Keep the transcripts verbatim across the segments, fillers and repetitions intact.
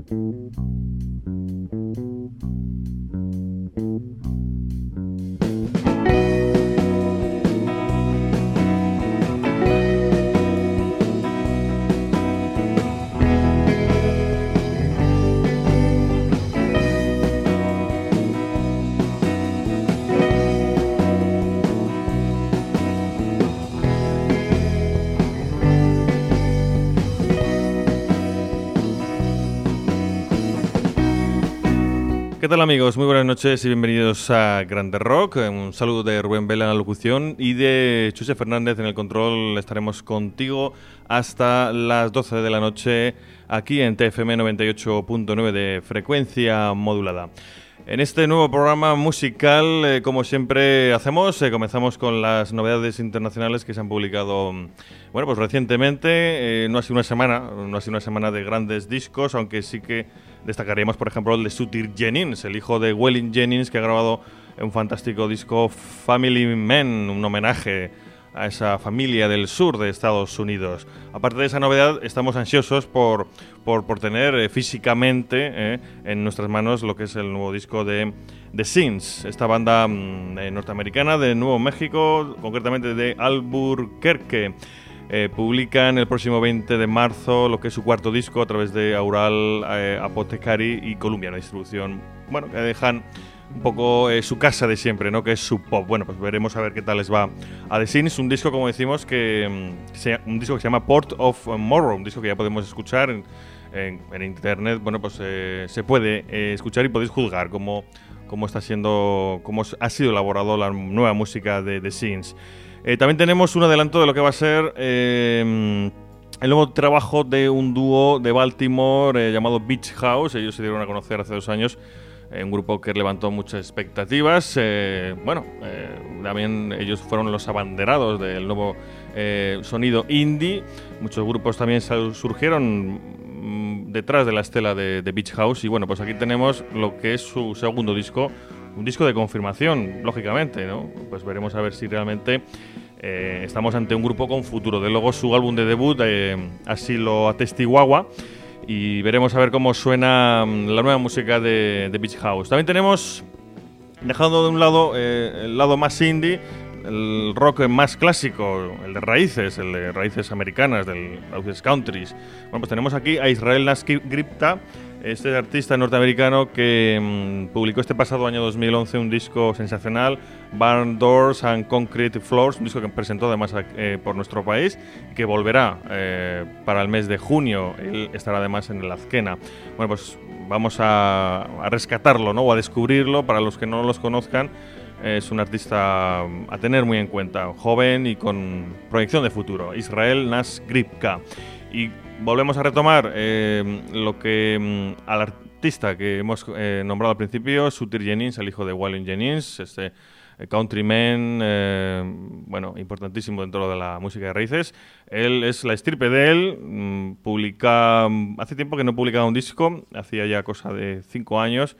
¿Qué tal, amigos? Muy buenas noches y bienvenidos a Grande Rock. Un saludo de Rubén Vela en la locución y de Chuse Fernández en el control. Estaremos contigo hasta las doce de la noche aquí en T F M noventa y ocho punto nueve de frecuencia modulada. En este nuevo programa musical, eh, como siempre hacemos, eh, comenzamos con las novedades internacionales que se han publicado, bueno, pues recientemente. Eh, no ha sido una semana, no ha sido una semana de grandes discos, aunque sí que destacaríamos, por ejemplo, el de Sutir Jennings, el hijo de Waylon Jennings, que ha grabado un fantástico disco Family Man, un homenaje a esa familia del sur de Estados Unidos. Aparte de esa novedad, estamos ansiosos por, por, por tener eh, físicamente eh, en nuestras manos lo que es el nuevo disco de The Sins, esta banda mm, eh, norteamericana de Nuevo México, concretamente de Albuquerque. Eh, publican el próximo veinte de marzo lo que es su cuarto disco a través de Aural, eh, Apothecary y Columbia, una distribución, bueno, que dejan un poco eh, su casa de siempre, ¿no? Que es su pop. Bueno, pues veremos a ver qué tal les va a The Sins, un disco, como decimos, que, que se, un disco que se llama Port of Morrow, un disco que ya podemos escuchar en, en, en internet. Bueno, pues eh, se puede eh, escuchar y podéis juzgar cómo, cómo está siendo, cómo ha sido elaborado la nueva música de The Sins. Eh, también tenemos un adelanto de lo que va a ser eh, el nuevo trabajo de un dúo de Baltimore eh, llamado Beach House. Ellos se dieron a conocer hace dos años, eh, un grupo que levantó muchas expectativas. Eh, bueno, eh, también ellos fueron los abanderados del nuevo eh, sonido indie. Muchos grupos también surgieron mm, detrás de la estela de, de Beach House. Y bueno, pues aquí tenemos lo que es su segundo disco. Un disco de confirmación, lógicamente, ¿no? Pues veremos a ver si realmente eh, estamos ante un grupo con futuro. De luego su álbum de debut eh, así lo atestiguaba y veremos a ver cómo suena la nueva música de, de Beach House. También tenemos, dejando de un lado eh, el lado más indie, el rock más clásico, el de raíces, el de raíces americanas, del raíces countries. Bueno, pues tenemos aquí a Israel Nash Gripta, este artista norteamericano que mmm, publicó este pasado año dos mil once un disco sensacional, Barn Doors and Concrete Floors, un disco que presentó además eh, por nuestro país, que volverá eh, para el mes de junio. Él estará además en el Azkena. Bueno, pues vamos a, a rescatarlo, ¿no? O a descubrirlo para los que no los conozcan. Es un artista a tener muy en cuenta, joven y con proyección de futuro, Israel Nash Gripka. Y volvemos a retomar eh, lo que mm, al artista que hemos eh, nombrado al principio, Sutir Jennings, el hijo de Waylon Jennings, este eh, countryman, eh, bueno, importantísimo dentro de la música de raíces. Él es la estirpe de él, mm, publica, hace tiempo que no publicaba un disco, hacía ya cosa de cinco años.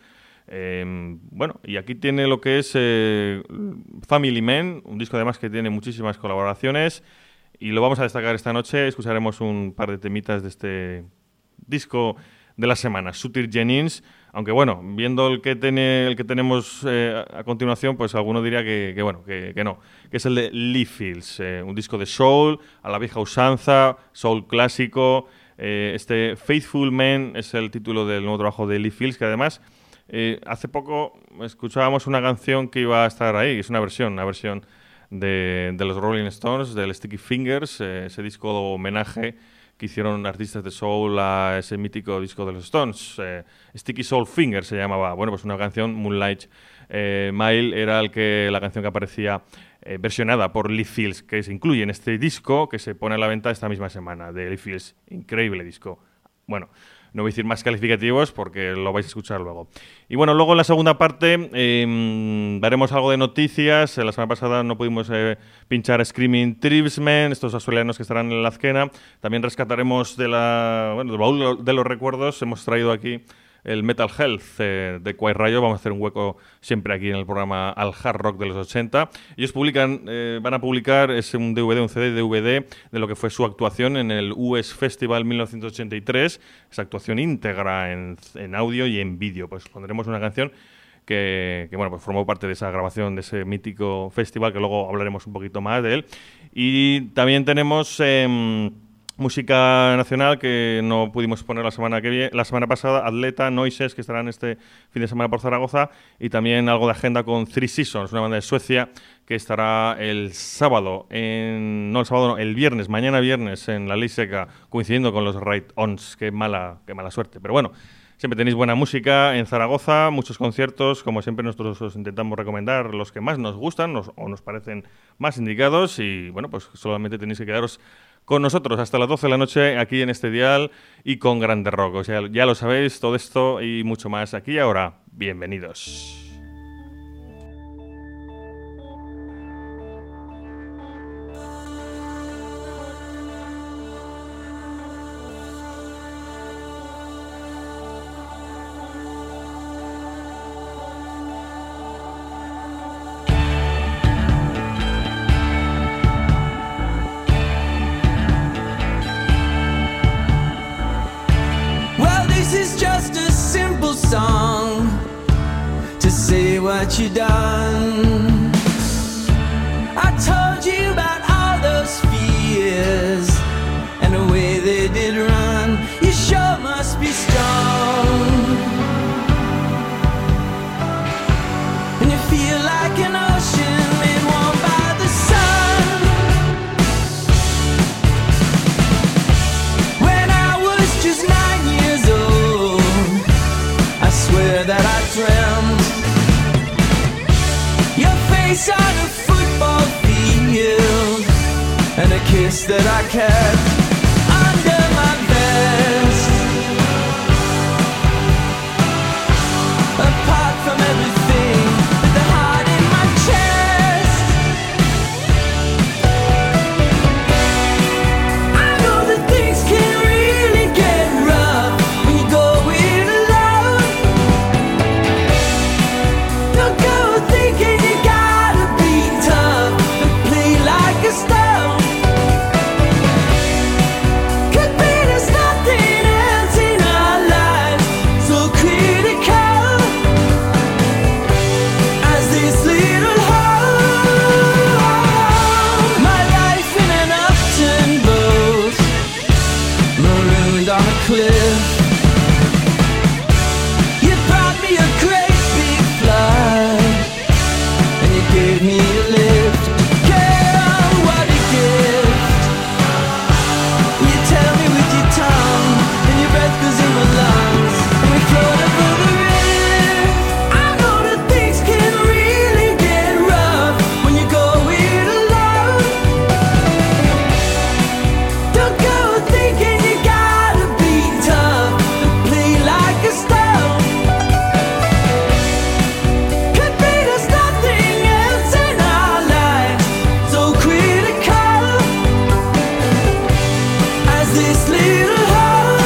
Eh, bueno, y aquí tiene lo que es eh, Family Man, un disco además que tiene muchísimas colaboraciones. Y lo vamos a destacar esta noche. Escucharemos un par de temitas de este disco de la semana, Sutir Jennings. Aunque bueno, viendo el que, tiene, el que tenemos eh, a continuación, pues alguno diría que, que bueno, que, que no. Que es el de Lee Fields, eh, un disco de soul, a la vieja usanza, soul clásico. Eh, este Faithful Man es el título del nuevo trabajo de Lee Fields, que además eh, hace poco escuchábamos una canción que iba a estar ahí. Es una versión, una versión De, de los Rolling Stones, del Sticky Fingers, eh, ese disco de homenaje que hicieron artistas de soul a ese mítico disco de los Stones. Eh, Sticky Soul Fingers se llamaba. Bueno, pues una canción, Moonlight eh, Mile, era el que, la canción que aparecía eh, versionada por Lee Fields, que se incluye en este disco que se pone a la venta esta misma semana, de Lee Fields. Increíble disco. Bueno, no voy a decir más calificativos porque lo vais a escuchar luego. Y bueno, luego en la segunda parte eh, veremos algo de noticias. La semana pasada no pudimos eh, pinchar Screaming Tribesmen, estos australianos que estarán en la Azkena. También rescataremos de la, bueno, del baúl de los recuerdos. Hemos traído aquí el Metal Health eh, de Quiet Riot. Vamos a hacer un hueco siempre aquí en el programa al hard rock de los ochenta. Ellos publican, eh, van a publicar es un D V D, un C D D V D de lo que fue su actuación en el U S Festival mil novecientos ochenta y tres, esa actuación íntegra en, en audio y en vídeo. Pues pondremos una canción que, que bueno, pues formó parte de esa grabación de ese mítico festival, que luego hablaremos un poquito más de él. Y también tenemos eh, música nacional que no pudimos poner la semana que viene, la semana pasada, Atleta, Noises, que estarán este fin de semana por Zaragoza, y también algo de agenda con Three Seasons, una banda de Suecia que estará el sábado, en, no el sábado, no, el viernes, mañana viernes en La Ley Seca, coincidiendo con los Right Ons. Qué mala, qué mala suerte, pero bueno. Siempre tenéis buena música en Zaragoza, muchos conciertos. Como siempre, nosotros os intentamos recomendar los que más nos gustan nos, o nos parecen más indicados. Y bueno, pues solamente tenéis que quedaros con nosotros hasta las doce de la noche aquí en este dial y con Grande Rock. O sea, ya lo sabéis, todo esto y mucho más aquí y ahora. Bienvenidos. Song to say what you done. I told you about all those fears and the way they did run. You sure must be strong, and you feel like an ocean made warm by the sun. When I was just nine years old, I swear that I dreamt your face on a football field and a kiss that I kept under my vest. Apart from everything but the heart in my chest, I know that things can really get rough when you go it alone. Don't go thinking you gotta be tough and play like a stone. Could be there's nothing else in our lives so critical as this little hole. My life in an upturned boat, marooned on a cliff. You brought me a great big flood, and you gave me a lift. Girl, what a gift. You tell me with your tongue, and your breath goes in my lungs, and we float above the rift. I know that things can really get rough when you go it alone. Don't go thinking you gotta be tough and play like a stone. Could be there's nothing else in our lives so critical as this little hole.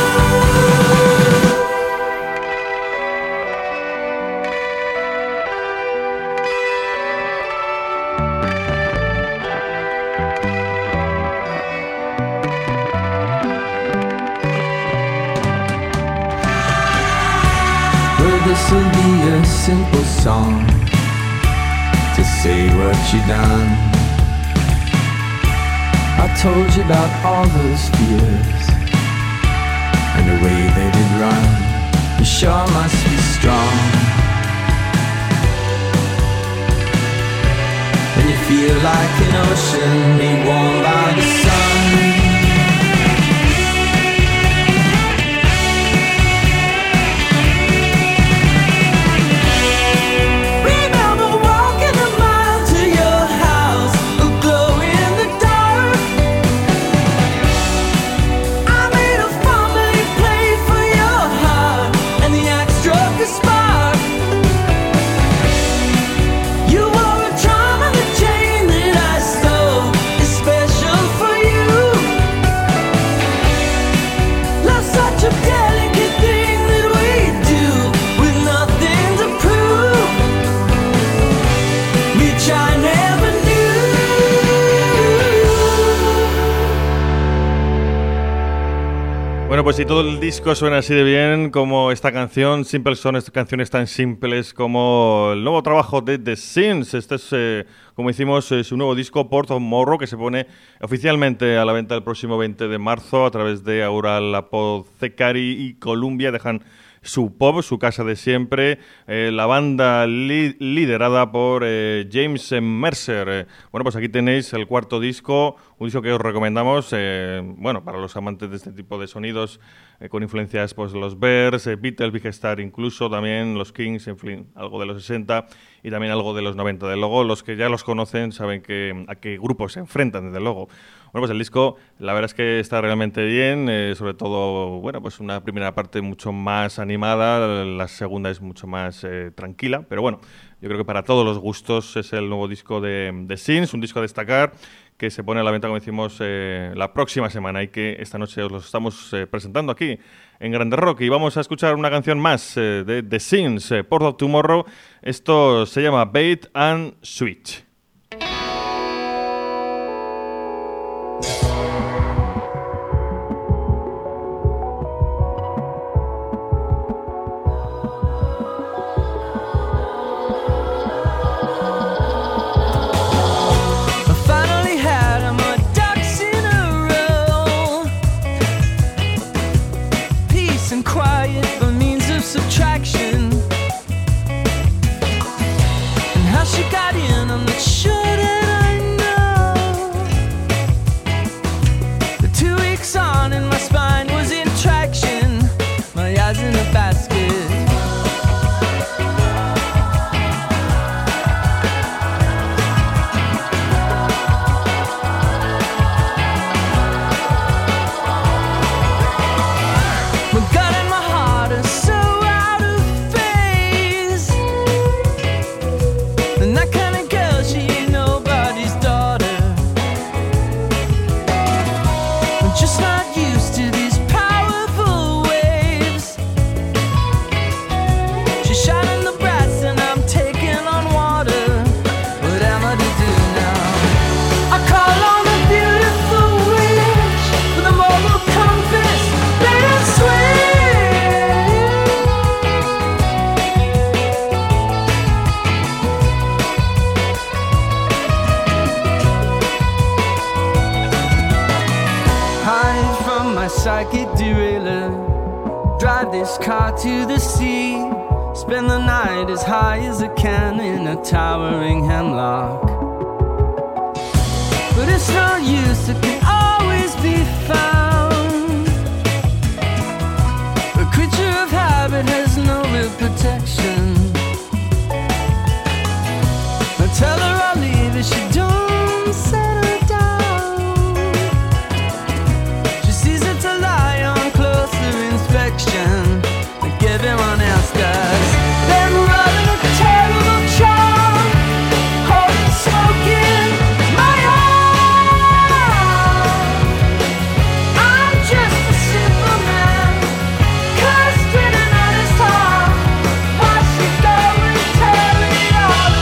Well, this'll be a simple song to say what you done. I told you about all those fears and the way they did run. You sure must be strong, and you feel like an ocean made warm by the sun. Remember walking a mile to your house, a glow in the dark. I made a family play for your heart, and the axe struck a spark. You wore a charm on the chain that I stole, it's special for pues si todo el disco suena así de bien como esta canción, Simple son estas canciones tan simples como el nuevo trabajo de The Sins. Este es, eh, como hicimos, eh, su nuevo disco, Port of Morrow, que se pone oficialmente a la venta el próximo veinte de marzo a través de Aural Apothecary y Columbia. Dejan su pop, su casa de siempre, eh, la banda li- liderada por eh, James Mercer. Eh, bueno, pues aquí tenéis el cuarto disco, un disco que os recomendamos, eh, bueno, para los amantes de este tipo de sonidos, eh, con influencias, pues, los Bears, eh, Beatles, Big Star, incluso también los Kings, en fin, algo de los sesenta y también algo de los noventa. De luego, los que ya los conocen saben que, a qué grupos se enfrentan, desde luego. Bueno, pues el disco, la verdad es que está realmente bien, eh, sobre todo, bueno, pues una primera parte mucho más animada, la segunda es mucho más eh, tranquila, pero bueno, yo creo que para todos los gustos es el nuevo disco de, de Sins, un disco a destacar que se pone a la venta, como decimos, eh, la próxima semana y que esta noche os lo estamos eh, presentando aquí en Grande Rock. Y vamos a escuchar una canción más eh, de The Sins, eh, Port of Tomorrow. Esto se llama Bait and Switch. Psychic derailer, drive this car to the sea, spend the night as high as I can in a towering hemlock. But it's no use, it can always be found. A creature of habit has no real protection. I tell her I'll leave if she don't settle down. Like everyone else does. Then running a terrible charm, holding smoke in my arm. I'm just a simple man, cursed with an honest heart. Watch it go and tear it all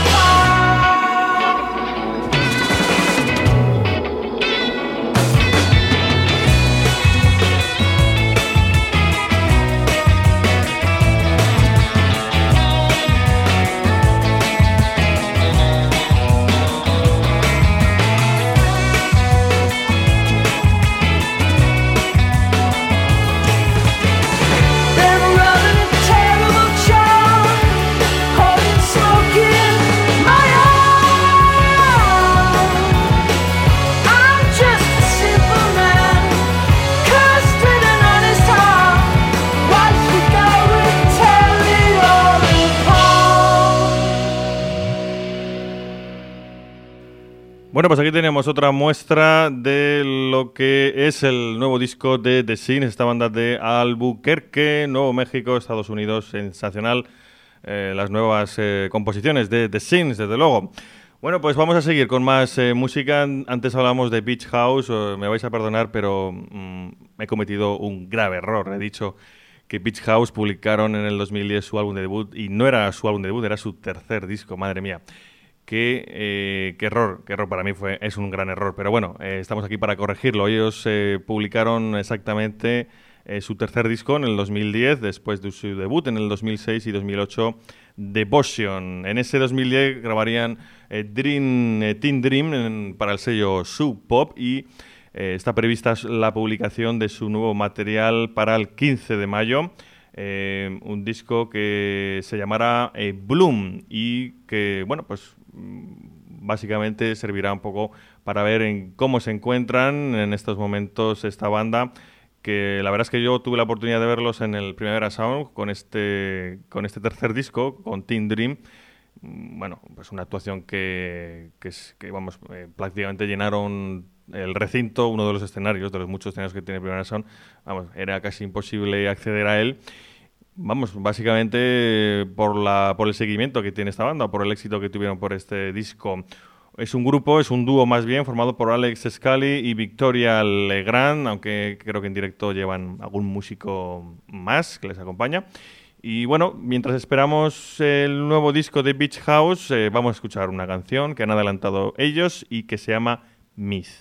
Bueno, pues aquí tenemos otra muestra de lo que es el nuevo disco de The Sins, esta banda de Albuquerque, Nuevo México, Estados Unidos. Sensacional eh, las nuevas eh, composiciones de The Sins, desde luego. Bueno, pues vamos a seguir con más eh, música. Antes hablamos de Beach House, eh, me vais a perdonar, pero mmm, he cometido un grave error. He dicho que Beach House publicaron en el dos mil diez su álbum de debut y no era su álbum de debut, era su tercer disco, madre mía. Qué, eh, qué error, qué error para mí fue, es un gran error, pero bueno, eh, estamos aquí para corregirlo. Ellos eh, publicaron exactamente eh, su tercer disco en el dos mil diez, después de su debut en el dos mil seis y dos mil ocho, Devotion. En ese dos mil diez grabarían eh, Dream, eh, Teen Dream en, para el sello Sub Pop y eh, está prevista la publicación de su nuevo material para el quince de mayo. Eh, un disco que se llamará eh, Bloom y que, bueno, pues básicamente servirá un poco para ver en cómo se encuentran en estos momentos esta banda, que la verdad es que yo tuve la oportunidad de verlos en el Primavera Sound con este, con este tercer disco, con Teen Dream. Bueno, pues una actuación que, que, es, que vamos, eh, prácticamente llenaron el recinto, uno de los escenarios, de los muchos escenarios que tiene Primavera Sound. Vamos, era casi imposible acceder a él. Vamos, básicamente por la por el seguimiento que tiene esta banda, por el éxito que tuvieron por este disco. Es un grupo, es un dúo más bien, formado por Alex Scully y Victoria Legrand, aunque creo que en directo llevan algún músico más que les acompaña. Y bueno, mientras esperamos el nuevo disco de Beach House, eh, vamos a escuchar una canción que han adelantado ellos y que se llama Myth.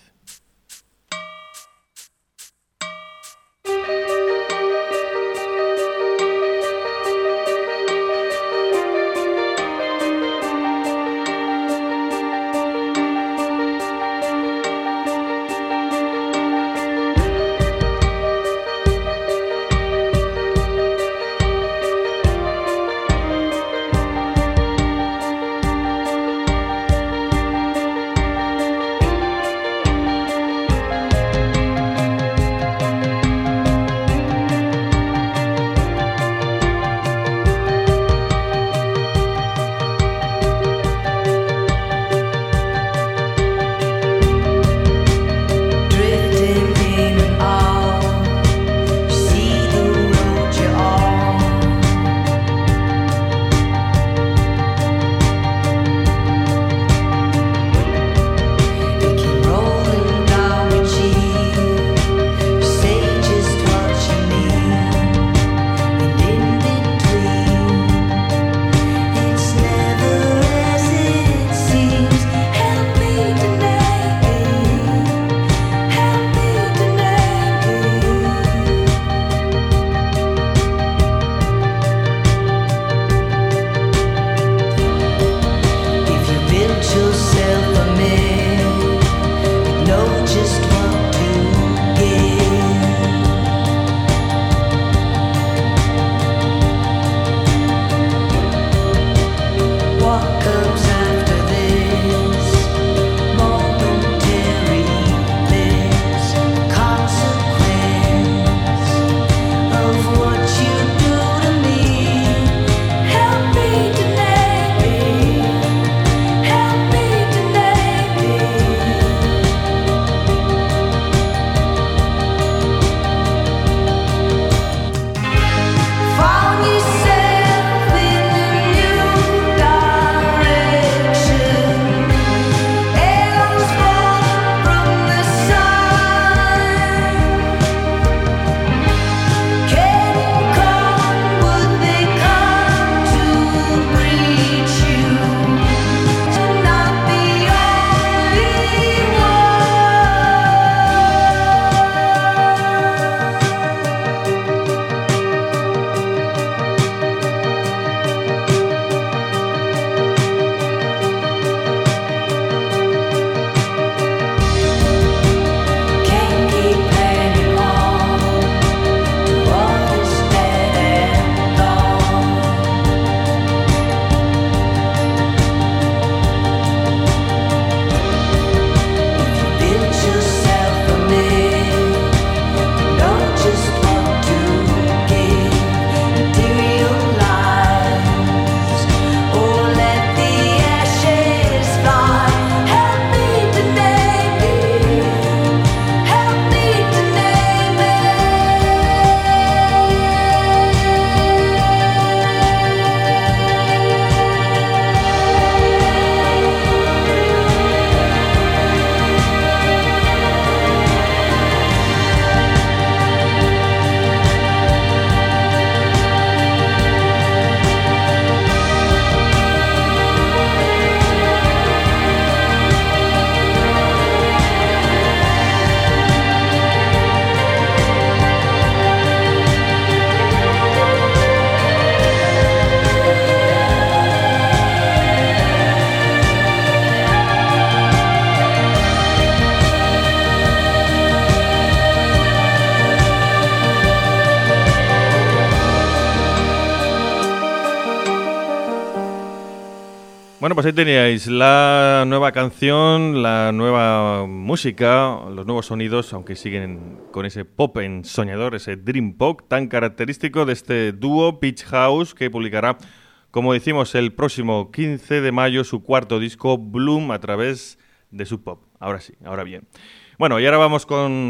Bueno, pues ahí teníais la nueva canción, la nueva música, los nuevos sonidos, aunque siguen con ese pop ensoñador, ese dream pop tan característico de este dúo Peach House, que publicará, como decimos, el próximo quince de mayo su cuarto disco Bloom a través de Sub Pop. Ahora sí, ahora bien. Bueno, y ahora vamos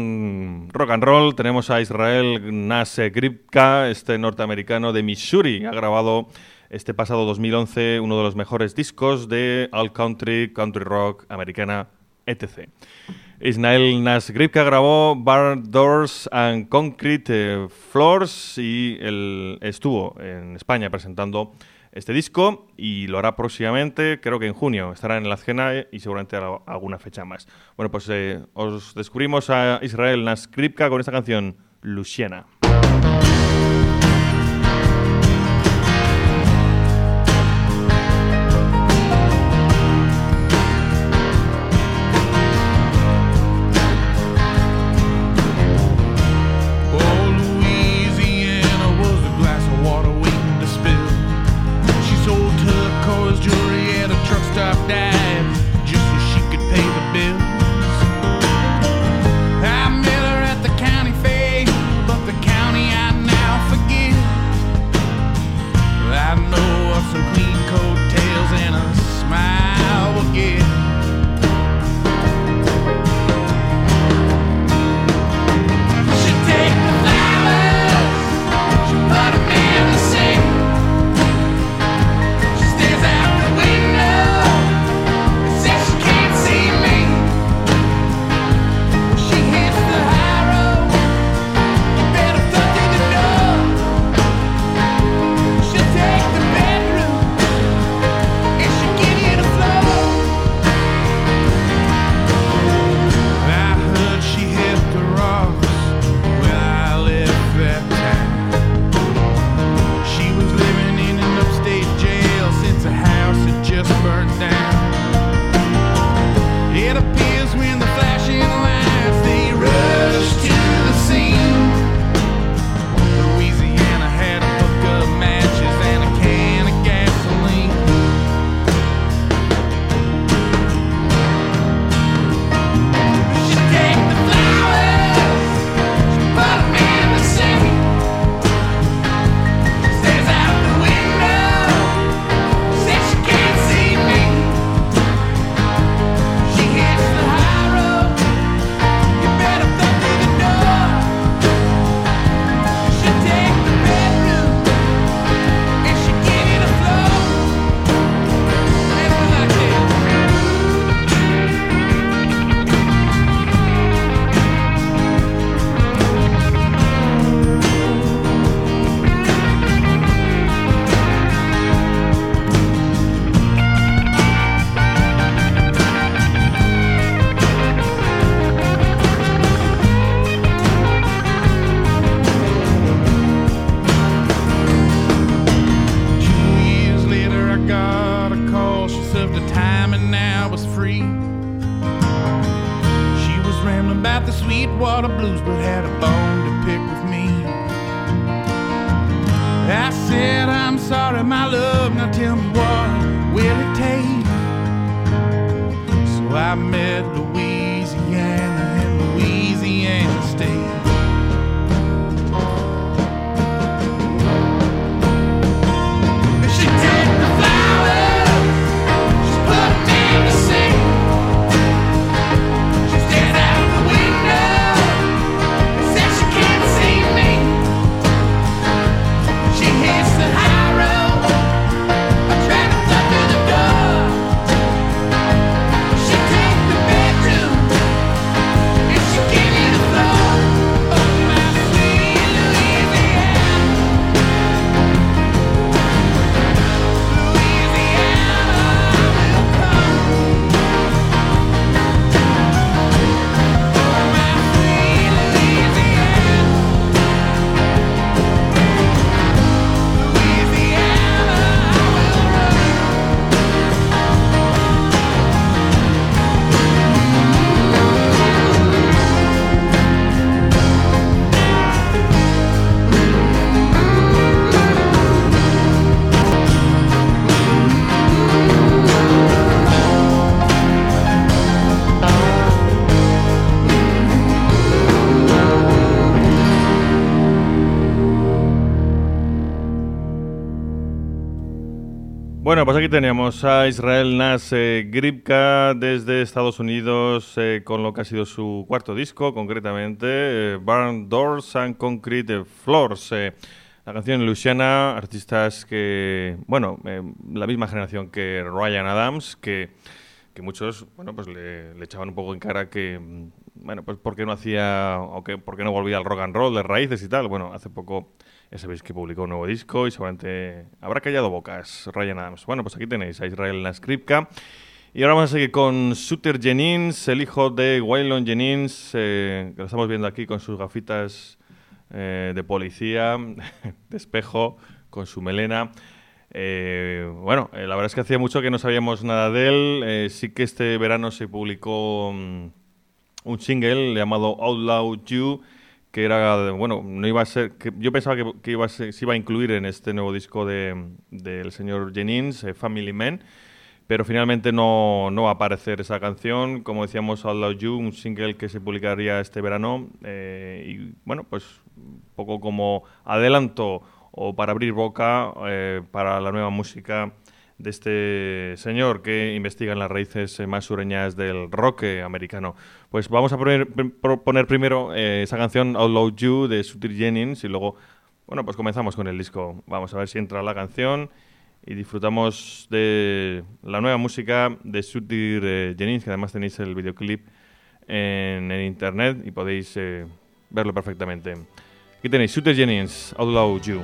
con rock and roll. Tenemos a Israel Nash Gripka, este norteamericano de Missouri. Ha grabado este pasado dos mil once uno de los mejores discos de all country, country rock, americana, etcétera. Israel Nash Gripka grabó Barn Doors and Concrete eh, Floors y él estuvo en España presentando este disco y lo hará próximamente, creo que en junio. Estará en la Azkena y seguramente hará alguna fecha más. Bueno, pues eh, os descubrimos a Israel Nash Gripka con esta canción, Luciana. Bedroom Bueno, pues aquí teníamos a Israel Nas eh, Gripka desde Estados Unidos eh, con lo que ha sido su cuarto disco, concretamente eh, Barn Doors and Concrete Floors. Eh, la canción Luciana, artistas que, bueno, eh, la misma generación que Ryan Adams, que, que muchos, bueno, pues le, le echaban un poco en cara que, bueno, pues por qué no hacía, o que por qué no volvía al rock and roll de raíces y tal. Bueno, hace poco ya sabéis que publicó un nuevo disco y seguramente habrá callado bocas Ryan Adams. Bueno, pues aquí tenéis a Israel Nas Gripka. Y ahora vamos a seguir con Sutter Jennings, el hijo de Waylon Jennings, eh, que lo estamos viendo aquí con sus gafitas eh, de policía, de espejo, con su melena. Eh, bueno, eh, la verdad es que hacía mucho que no sabíamos nada de él. Eh, sí que este verano se publicó um, un single llamado Outlaw You, que era, bueno, no iba a ser, que yo pensaba que, que iba a ser, se iba a incluir en este nuevo disco de del señor Jennings, eh, Family Man, pero finalmente no, no va a aparecer esa canción. Como decíamos, Outlaw You, un single que se publicaría este verano, eh, y bueno, pues un poco como adelanto o para abrir boca eh, para la nueva música de este señor que investiga en las raíces eh, más sureñas del rock eh, americano. Pues vamos a poner, pr- poner primero eh, esa canción Outlaw You de Sutter Jennings y luego, bueno, pues comenzamos con el disco. Vamos a ver si entra la canción y disfrutamos de la nueva música de Sutter eh, Jennings, que además tenéis el videoclip en, en internet y podéis eh, verlo perfectamente. Aquí tenéis Sutter Jennings, Outlaw You.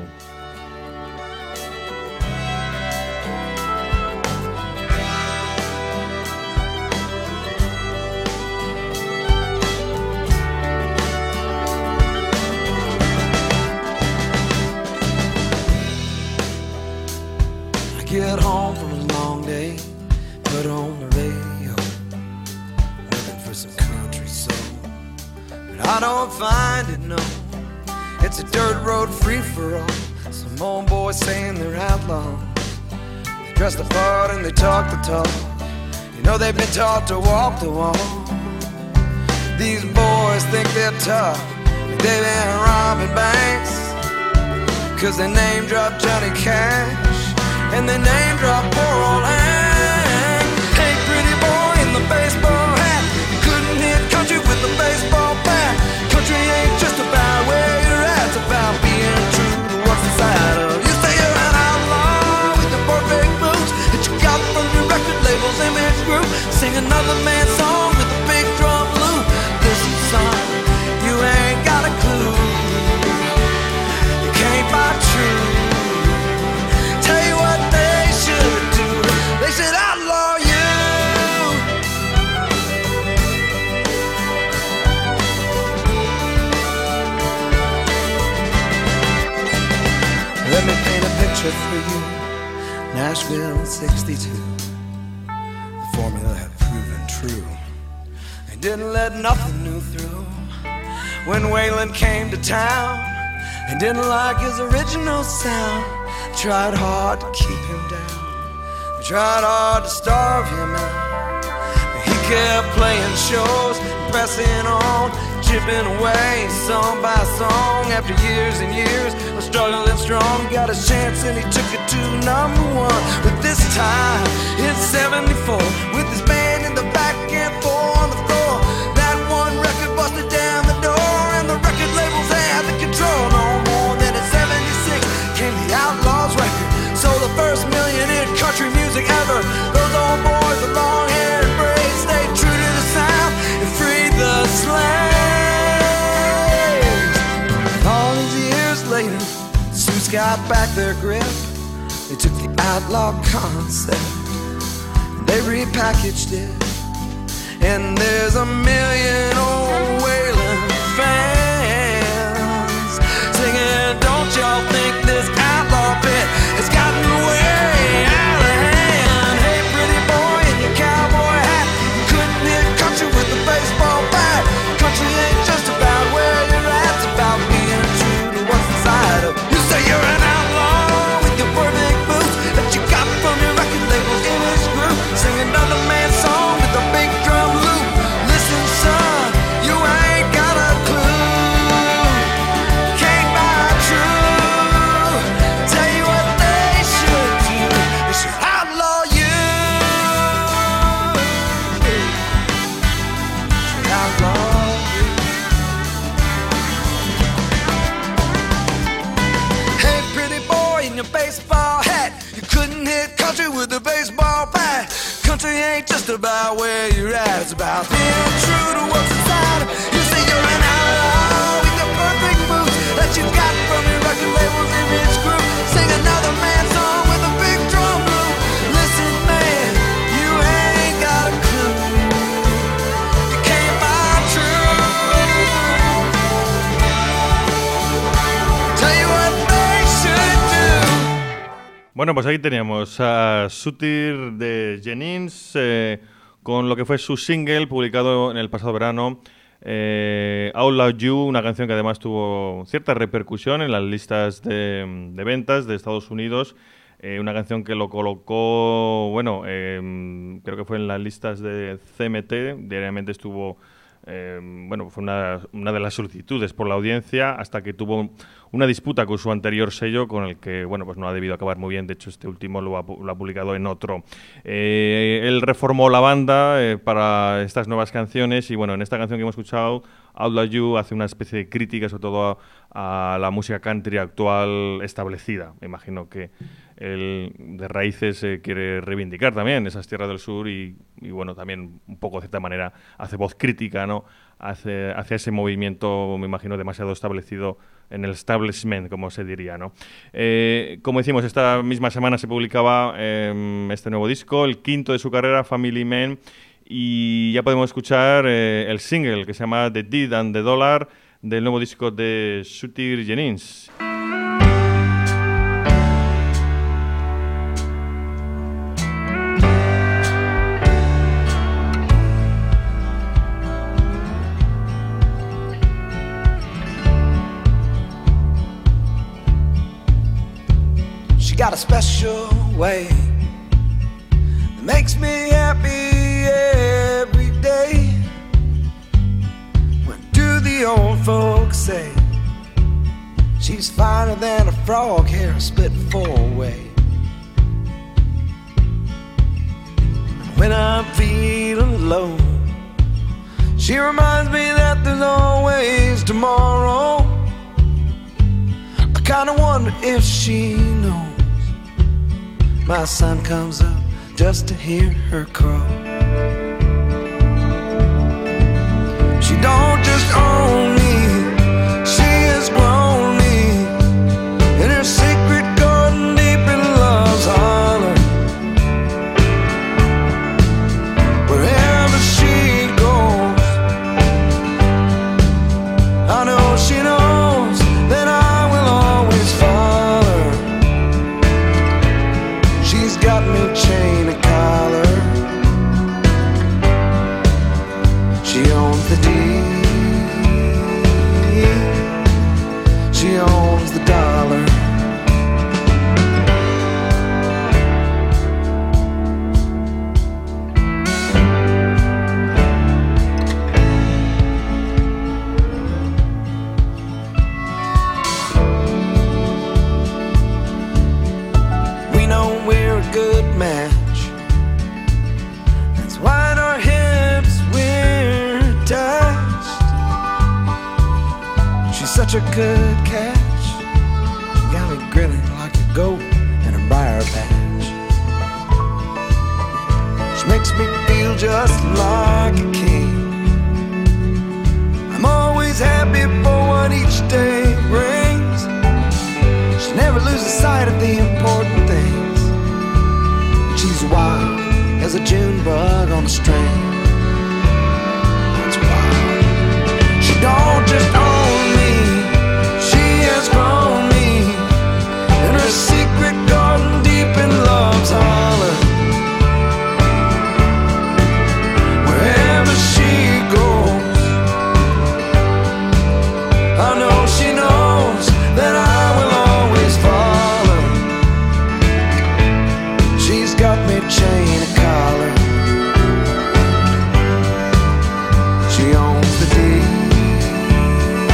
Get home from a long day, put on the radio, looking for some country soul, but I don't find it, no. It's a dirt road free for all. Some old boys saying they're outlaws. They dress the part and they talk the talk. You know they've been taught to walk the walk. These boys think they're tough, they've been robbing banks, 'cause they name drop Johnny Cash and they name drop poor old Hank. Hey, pretty boy in the baseball hat, you couldn't hit country with a baseball bat. Country ain't just about where you're at, it's about being true to what's inside of you. Say you're an outlaw with the perfect boots that you got from your record label's image group. Sing another man's song with a big drum loop. Listen, son, you ain't got a clue. You can't buy truth. Tell you what they should do. They should outlaw you. Let me paint a picture for you. Nashville sixty-two. The formula had proven true. They didn't let nothing new through. When Waylon came to town, they didn't like his original sound. Tried hard to keep him down. They tried hard to starve him out. But he kept playing shows, pressing on, chipping away, song by song. After years and years of struggling strong, he got his chance and he took it to number one. But this time, in seventy-four, with his band in the back and four on the floor, that one record busted down the door, and the record labels had the control. No more than in seventy-six came the Outlaws record. So the first million in country music ever. Those old boys with long hair and braids stayed true to the sound and freed the slaves. All these years later, the suits got back their grip. They took the outlaw concept and they repackaged it. And there's a million old Waylon fans singing, don't y'all think this outlaw bit has gotten way out of hand? Hey, pretty boy in your cowboy hat, you couldn't hit country with a baseball bat. Country ain't just about where you're at, it's about being true to what's inside of you. Say you're an outlaw with your perfect boots that you got from your record label's image group. Sing another man's song with a big drum loop. Listen, son, in your baseball hat. You couldn't hit country with a baseball bat. Country ain't just about where you're at, it's about being true to what's inside. You say you're an outlaw with the perfect moves that you got from your record label's image group. Sing another man's song with a big drum loop. Listen, man, you ain't got a clue. You can't buy truth. Tell you what they should do. Bueno, pues ahí teníamos a Sutir de Jennings eh, con lo que fue su single publicado en el pasado verano, eh, Outlaw You, una canción que además tuvo cierta repercusión en las listas de, de ventas de Estados Unidos, eh, una canción que lo colocó, bueno, eh, creo que fue en las listas de C M T, diariamente estuvo, eh, bueno, fue una, una de las solicitudes por la audiencia, hasta que tuvo una disputa con su anterior sello, con el que, bueno, pues no ha debido acabar muy bien. De hecho, este último lo ha, lo ha publicado en otro. Eh, él reformó la banda eh, para estas nuevas canciones y, bueno, en esta canción que hemos escuchado, Outlaw You, hace una especie de crítica, sobre todo a, a la música country actual establecida. Me imagino que él de raíces eh, quiere reivindicar también esas tierras del sur y, y, bueno, también un poco, de cierta manera, hace voz crítica, ¿no?, hacia, hacia ese movimiento, me imagino, demasiado establecido en el establishment, como se diría, ¿no? Eh, como decimos, esta misma semana se publicaba eh, este nuevo disco, el quinto de su carrera, Family Man, y ya podemos escuchar eh, el single que se llama The Deed and the Dollar del nuevo disco de Sutir Jennings. Got a special way that makes me happy every day. What do the old folks say? She's finer than a frog hair split four-way. When I'm feeling low, she reminds me that there's always tomorrow. I kinda wonder if she knows my sun comes up just to hear her crow. She don't just own me, she has grown me in her secret garden deep in love's holler. Wherever she goes, I know she knows that I will always follow. She's got me chain and collar. She owns the deed. She owns the dollar. We know we're a good match. That's why in our hips we're attached. She's such a good catch. Got me grinning like a goat in a briar patch. She makes me feel just like a king. I'm always happy for what each day brings. She never loses sight of the important things. She's wild as a June bug on a string. That's wild. She don't just own me, she has grown me in her secret garden deep in love's holler. Wherever she goes, I know she knows that I will always follow. She's got me chain and collar. She owns the deed.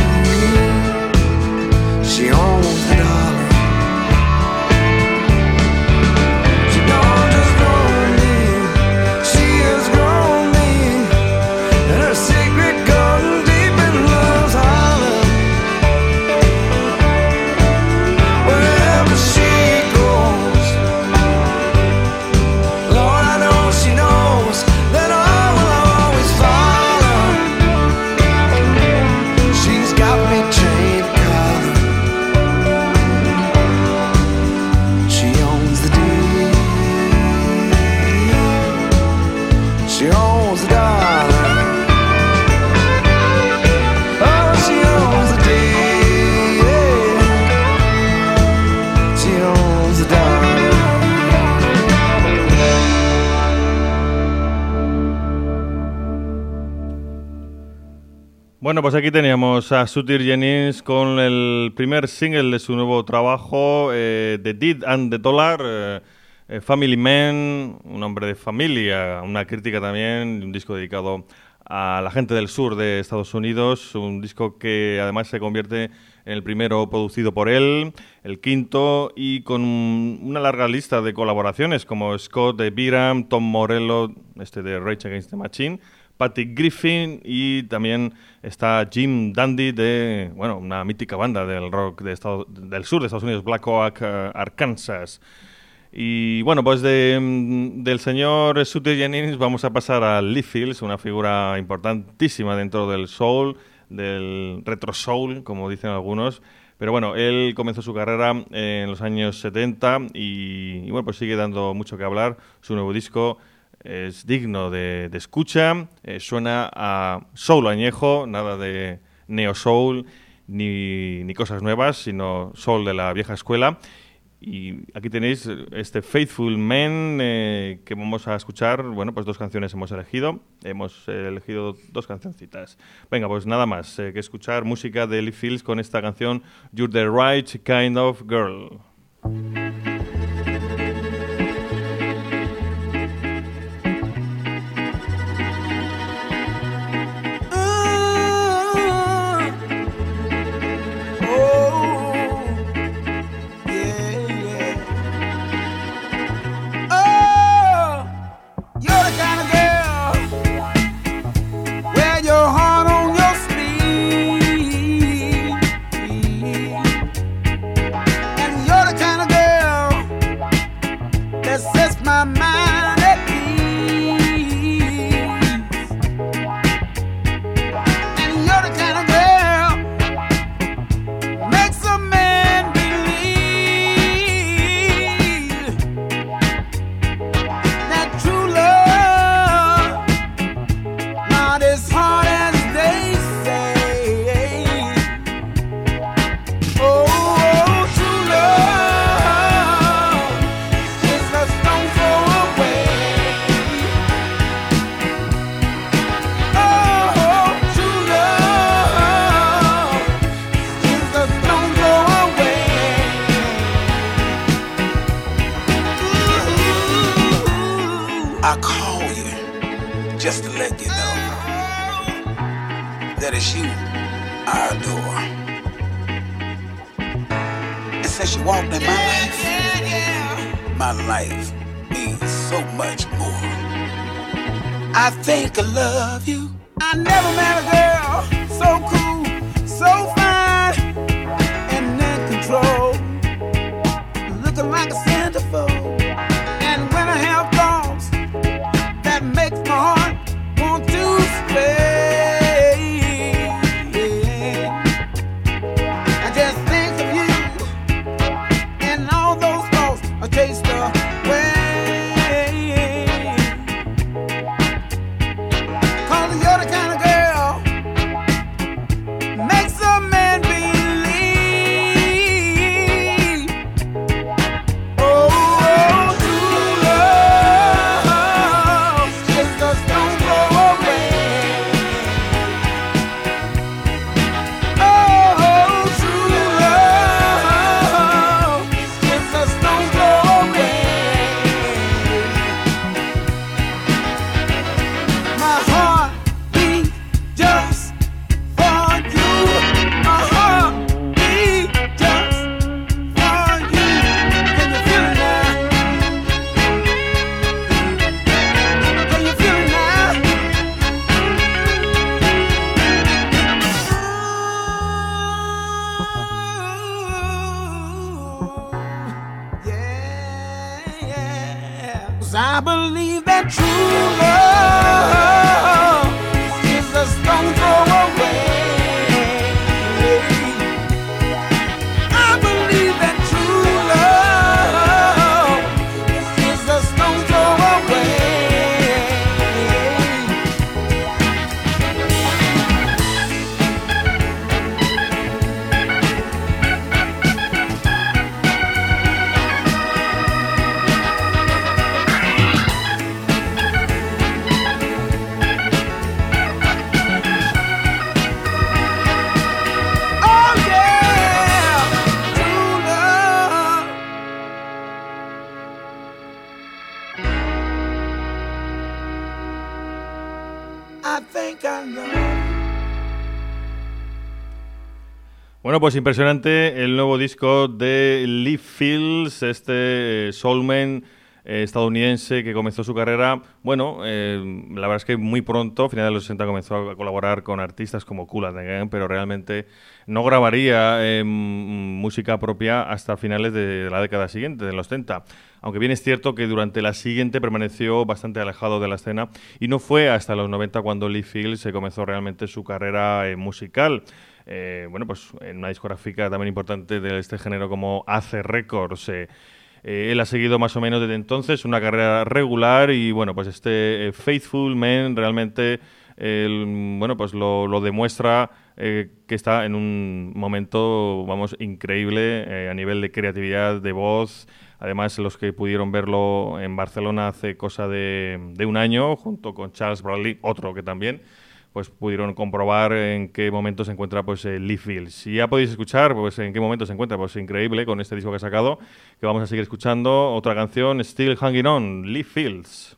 Bueno, pues aquí teníamos a Sutir Jennings con el primer single de su nuevo trabajo, eh, The Deed and the Dollar, eh, eh, Family Man, un hombre de familia, una crítica también, un disco dedicado a la gente del sur de Estados Unidos, un disco que además se convierte en el primero producido por él, el quinto, y con una larga lista de colaboraciones como Scott de Biram, Tom Morello, este de Rage Against the Machine, Patty Griffin, y también está Jim Dandy de, bueno, una mítica banda del rock de Estado, del sur de Estados Unidos, Black Oak, uh, Arkansas. Y bueno, pues de, del señor Sutir Jennings vamos a pasar a Lee Fields, una figura importantísima dentro del soul, del retro soul, como dicen algunos. Pero bueno, él comenzó su carrera en los años setenta y, y bueno, pues sigue dando mucho que hablar. Su nuevo disco es digno de, de escucha, eh, suena a soul añejo, nada de neo soul ni, ni cosas nuevas, sino soul de la vieja escuela. Y aquí tenéis este Faithful Man eh, que vamos a escuchar. Bueno, pues dos canciones hemos elegido. Hemos eh, elegido dos cancioncitas. Venga, pues nada más eh, que escuchar música de Lee Fields con esta canción You're the Right Kind of Girl. think I love you. Bueno, pues impresionante el nuevo disco de Lee Fields, este eh, soulman eh, estadounidense que comenzó su carrera, bueno, eh, la verdad es que muy pronto, a finales de los sesenta, comenzó a colaborar con artistas como Kool and the Gang, pero realmente no grabaría eh, música propia hasta finales de la década siguiente, de los setenta. Aunque bien es cierto que durante la siguiente permaneció bastante alejado de la escena y no fue hasta los noventa cuando Lee Fields se comenzó realmente su carrera eh, musical. Eh, bueno, pues en una discográfica también importante de este género como A C Records. Eh, eh, él ha seguido más o menos desde entonces una carrera regular y bueno, pues este eh, Faithful Man realmente eh, bueno, pues lo, lo demuestra eh, que está en un momento, vamos, increíble eh, a nivel de creatividad, de voz. Además, los que pudieron verlo en Barcelona hace cosa de, de un año, junto con Charles Bradley, otro que también, pues pudieron comprobar en qué momento se encuentra pues eh, Lee Fields. Si ya podéis escuchar pues en qué momento se encuentra, pues increíble con este disco que ha sacado, que vamos a seguir escuchando. Otra canción, Still Hanging On, Lee Fields.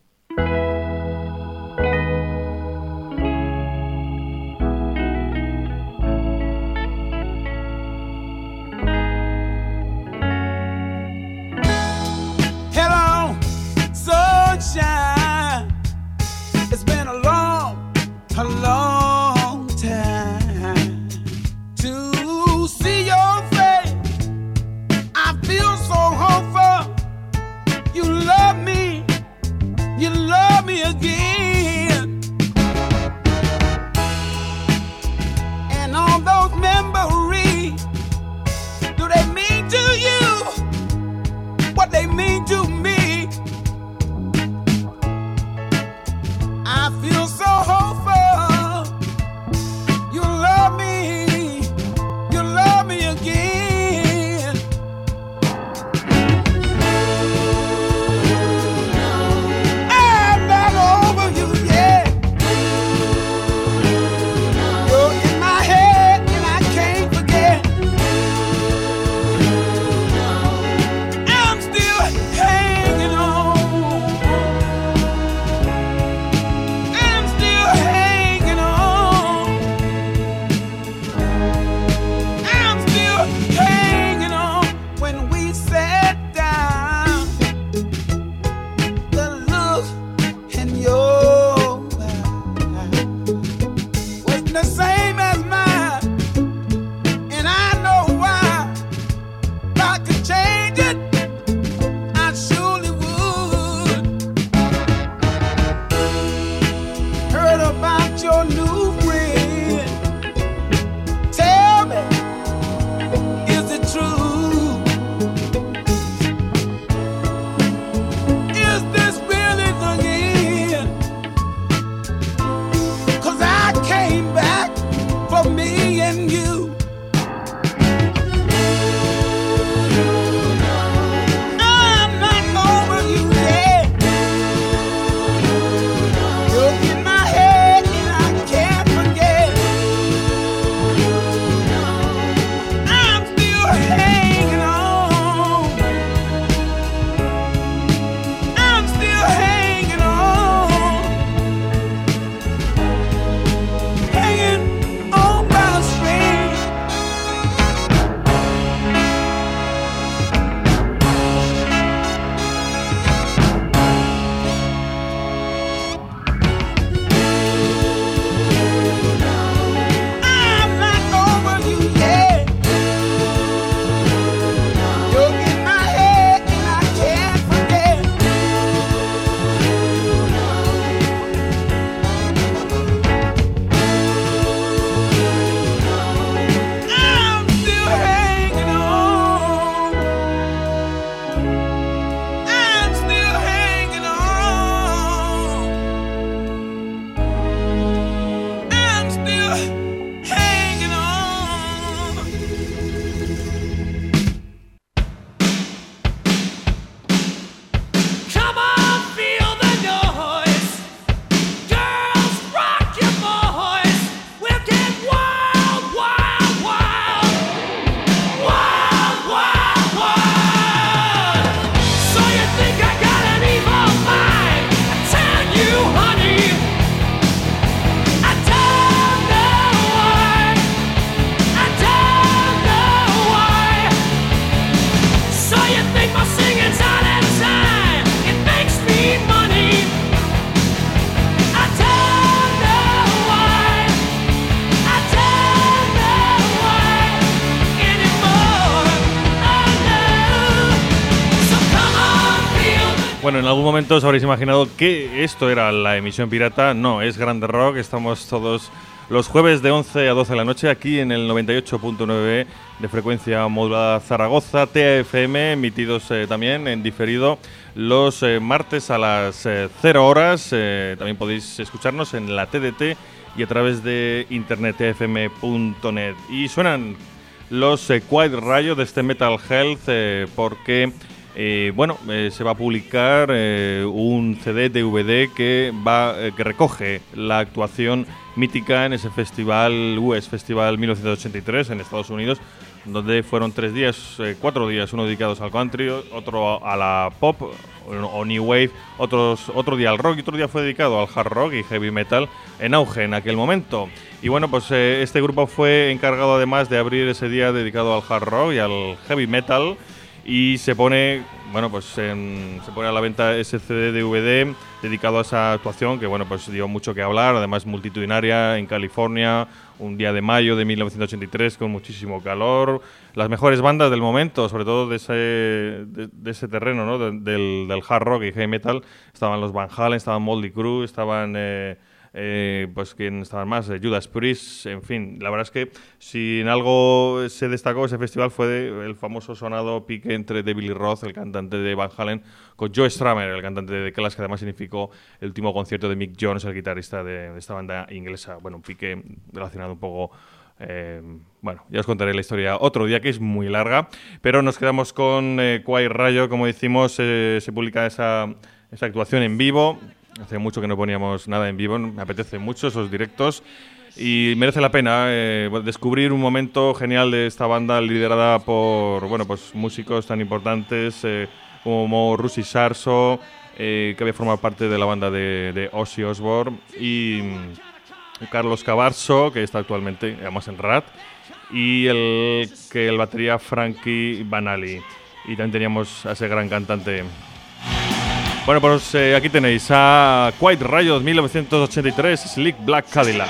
Hello, sunshine. It's been a long a long time to see your face. I feel so hopeful. You love me, you love Bueno, en algún momento os habréis imaginado que esto era la emisión pirata. No, es Grande Rock. Estamos todos los jueves de once a doce de la noche aquí en el noventa y ocho punto nueve de frecuencia modulada Zaragoza, T A F M, emitidos eh, también en diferido los eh, martes a las eh, cero horas. Eh, también podéis escucharnos en la T D T y a través de internet t f m punto net. Y suenan los eh, Quiet Riot de este Metal Health eh, porque... Eh, bueno, eh, se va a publicar eh, un C D D V D que va eh, que recoge la actuación mítica en ese festival U S Festival mil novecientos ochenta y tres en Estados Unidos, donde fueron tres días, eh, cuatro días, uno dedicados al country, otro a la pop o new wave, otros, otro día al rock y otro día fue dedicado al hard rock y heavy metal en auge en aquel momento. Y bueno, pues eh, este grupo fue encargado además de abrir ese día dedicado al hard rock y al heavy metal. Y se pone, bueno, pues en, se pone a la venta ese C D D V D dedicado a esa actuación que, bueno, pues dio mucho que hablar, además multitudinaria en California, un día de mayo de mil novecientos ochenta y tres con muchísimo calor, las mejores bandas del momento, sobre todo de ese, de, de ese terreno, ¿no? De, del, del hard rock y heavy metal, estaban los Van Halen, estaban Motley Crue, estaban... Eh, Eh, pues quién estaban más, eh, Judas Priest, en fin, la verdad es que si en algo se destacó ese festival fue de, el famoso sonado pique entre David Lee Roth, el cantante de Van Halen, con Joe Strummer, el cantante de The Clash, que además significó el último concierto de Mick Jones, el guitarrista de, de esta banda inglesa. Bueno, un pique relacionado un poco... Eh, bueno, ya os contaré la historia otro día, que es muy larga, pero nos quedamos con eh, Quiet Riot, como decimos, eh, se publica esa, esa actuación en vivo. Hace mucho que no poníamos nada en vivo, me apetece mucho esos directos y merece la pena eh, descubrir un momento genial de esta banda liderada por bueno pues músicos tan importantes eh, como Rusty Sarso, eh, que había formado parte de la banda de, de Ozzy Osbourne, y mm, Carlos Cavarso, que está actualmente además en Rat, y el que el batería Frankie Banali, y también teníamos a ese gran cantante. Bueno, pues eh, aquí tenéis a Quiet Riot mil novecientos ochenta y tres, Slick Black Cadillac.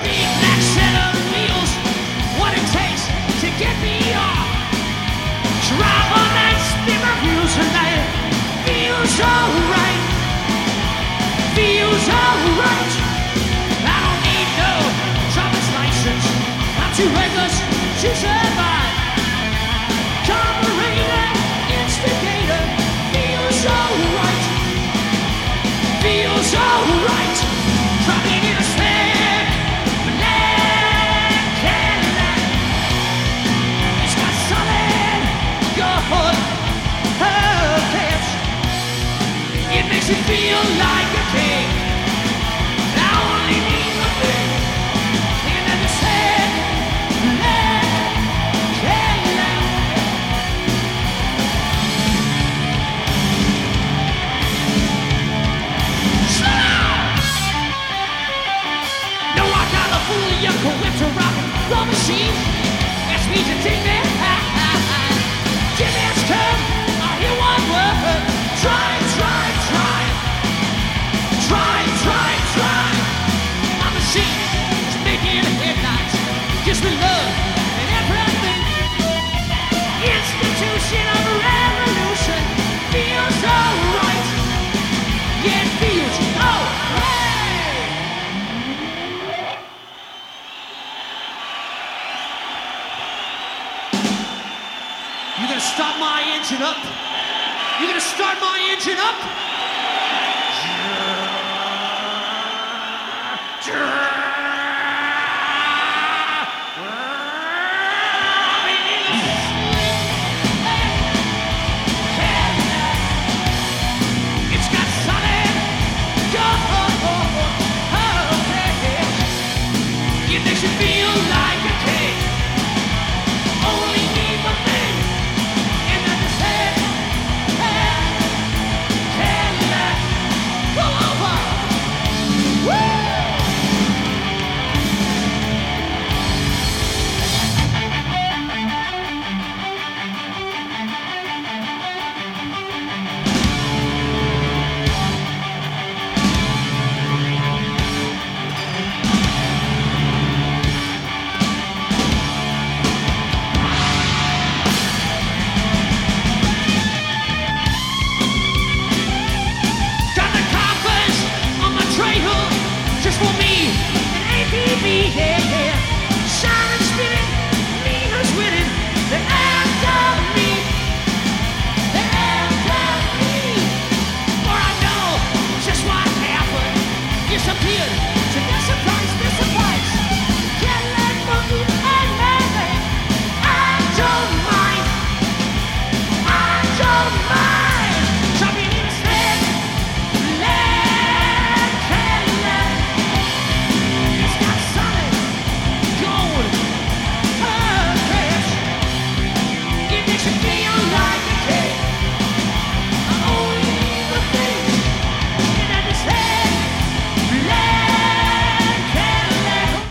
Feels alright, driving in a slick black Cadillac. It's got solid gold hubcaps. It makes you feel like a king. I only need one thing, and then the slick black Cadillac. You go into rock the machine. Ask me to take me high. Jimmy's come, I hear one word. Try, try, try. Try, try, try. My machine is making headlights. Gives me love and everything. Institution of revolution. Feels alright. Yeah, it feels alright. You gonna start my engine up? You gonna start my engine up? It's got solid gold. It makes you feel like a king. Only need one thing. Woo!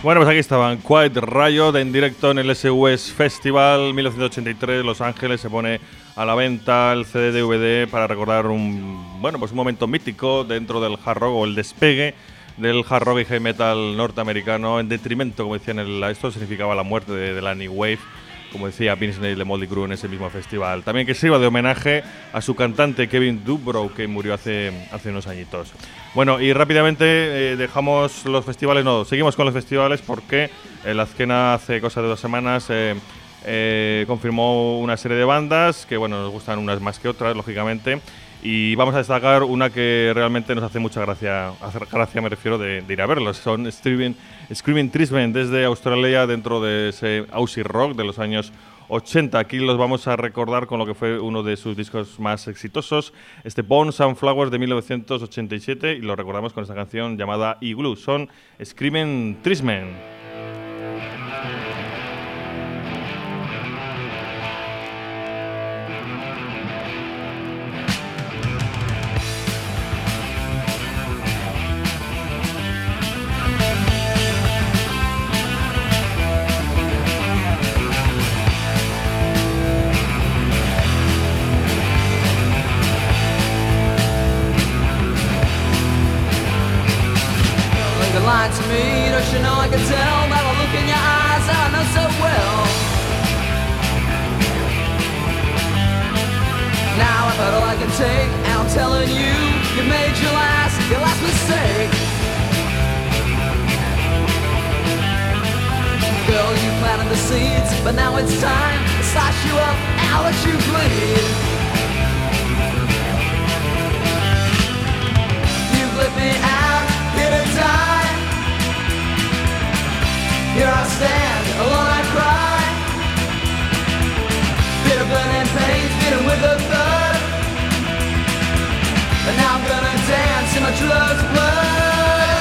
Bueno, pues aquí estaban, Quiet Riot en directo en el S U S Festival mil novecientos ochenta y tres, Los Ángeles. Se pone a la venta el C D D V D para recordar un, bueno, pues un momento mítico dentro del hard rock, o el despegue del hard rock y heavy metal norteamericano, en detrimento, como decían, el, esto significaba la muerte de, de la New Wave, como decía Vince Neil de Motley Crue en ese mismo festival. También que sirva de homenaje a su cantante Kevin Dubrow, que murió hace, hace unos añitos. Bueno, y rápidamente eh, dejamos los festivales, no, seguimos con los festivales porque eh, la Azkena hace cosa de dos semanas eh, eh, confirmó una serie de bandas que, bueno, nos gustan unas más que otras, lógicamente, y vamos a destacar una que realmente nos hace mucha gracia, hacer gracia me refiero de, de ir a verlos. Son Screaming, Screaming Treatment desde Australia, dentro de ese Aussie Rock de los años ochenta. Aquí los vamos a recordar con lo que fue uno de sus discos más exitosos, este Bones and Flowers de mil novecientos ochenta y siete, y lo recordamos con esta canción llamada Igloo. Son Screaming Treatment. To me, don't you know I can tell by the look in your eyes I know so well. Now I've had all I can take, and I'm telling you, you made your last, your last mistake. Girl, you planted the seeds, but now it's time to slash you up and let you bleed. You've let me out, here to die. Here I stand, alone I cry. Bitter burning pains, beaten with a thud. And now I'm gonna dance in my true love's blood.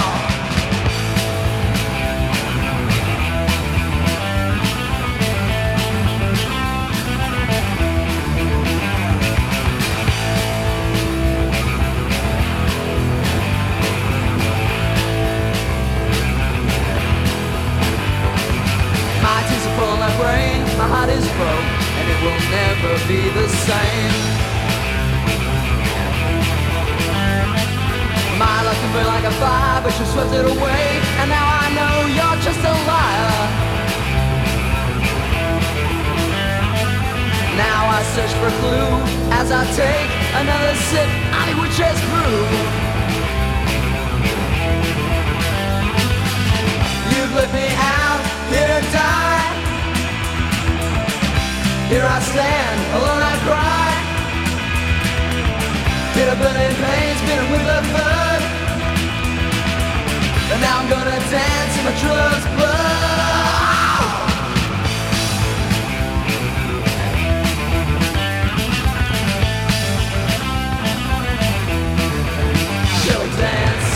My tears are full of rain, my heart is broke, and it will never be the same. My love can burn like a fire, but you swept it away, and now I know you're just a liar. Now I search for a clue, as I take another sip, Hollywood chest brew. You've let me out, here to die. Here I stand, alone I cry. Bitter burning pains, bitter with the blood. And now I'm gonna dance in my true love's blood. Shall we dance?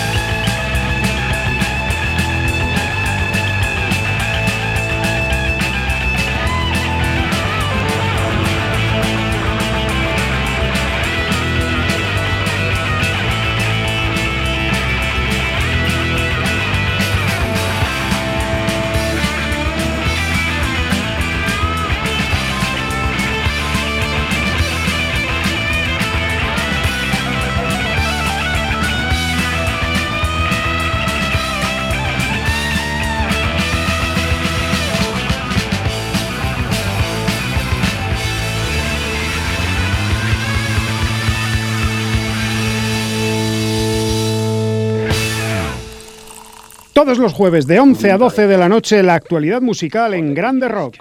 Todos los jueves de once a doce de la noche, la actualidad musical en Grande Rock.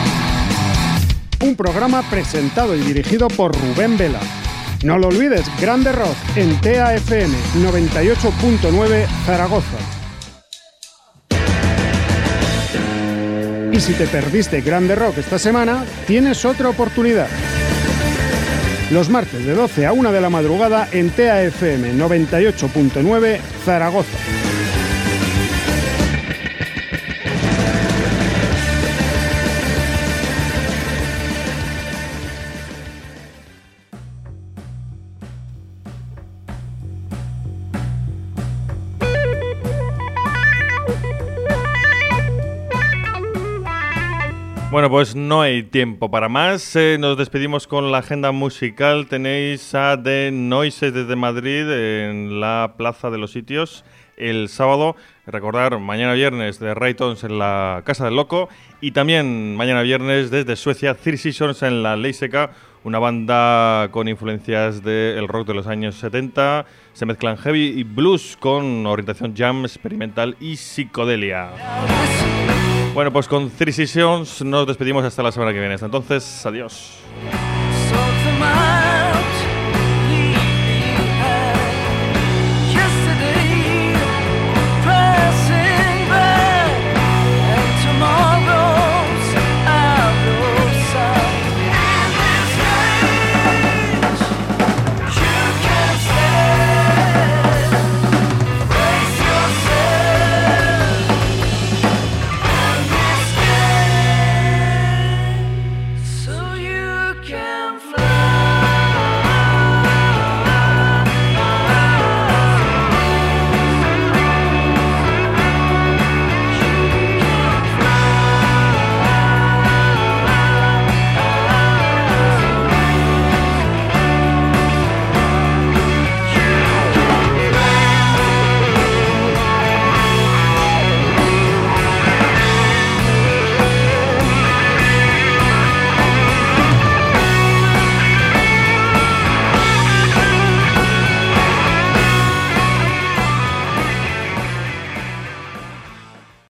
Un programa presentado y dirigido por Rubén Vela. No lo olvides, Grande Rock en T A F M noventa y ocho punto nueve Zaragoza. Y si te perdiste Grande Rock esta semana, tienes otra oportunidad. Los martes de doce a una de la madrugada en T A F M noventa y ocho punto nueve Zaragoza. Bueno, pues no hay tiempo para más. Eh, nos despedimos con la agenda musical. Tenéis a The Noises desde Madrid en la Plaza de los Sitios el sábado. Recordar, mañana viernes de Raytons en la Casa del Loco. Y también mañana viernes desde Suecia, Three Seasons en la Ley Seca. Una banda con influencias del rock de los años setenta. Se mezclan heavy y blues con orientación jam, experimental y psicodelia. Bueno, pues con Three Seasons nos despedimos hasta la semana que viene. Hasta entonces, adiós.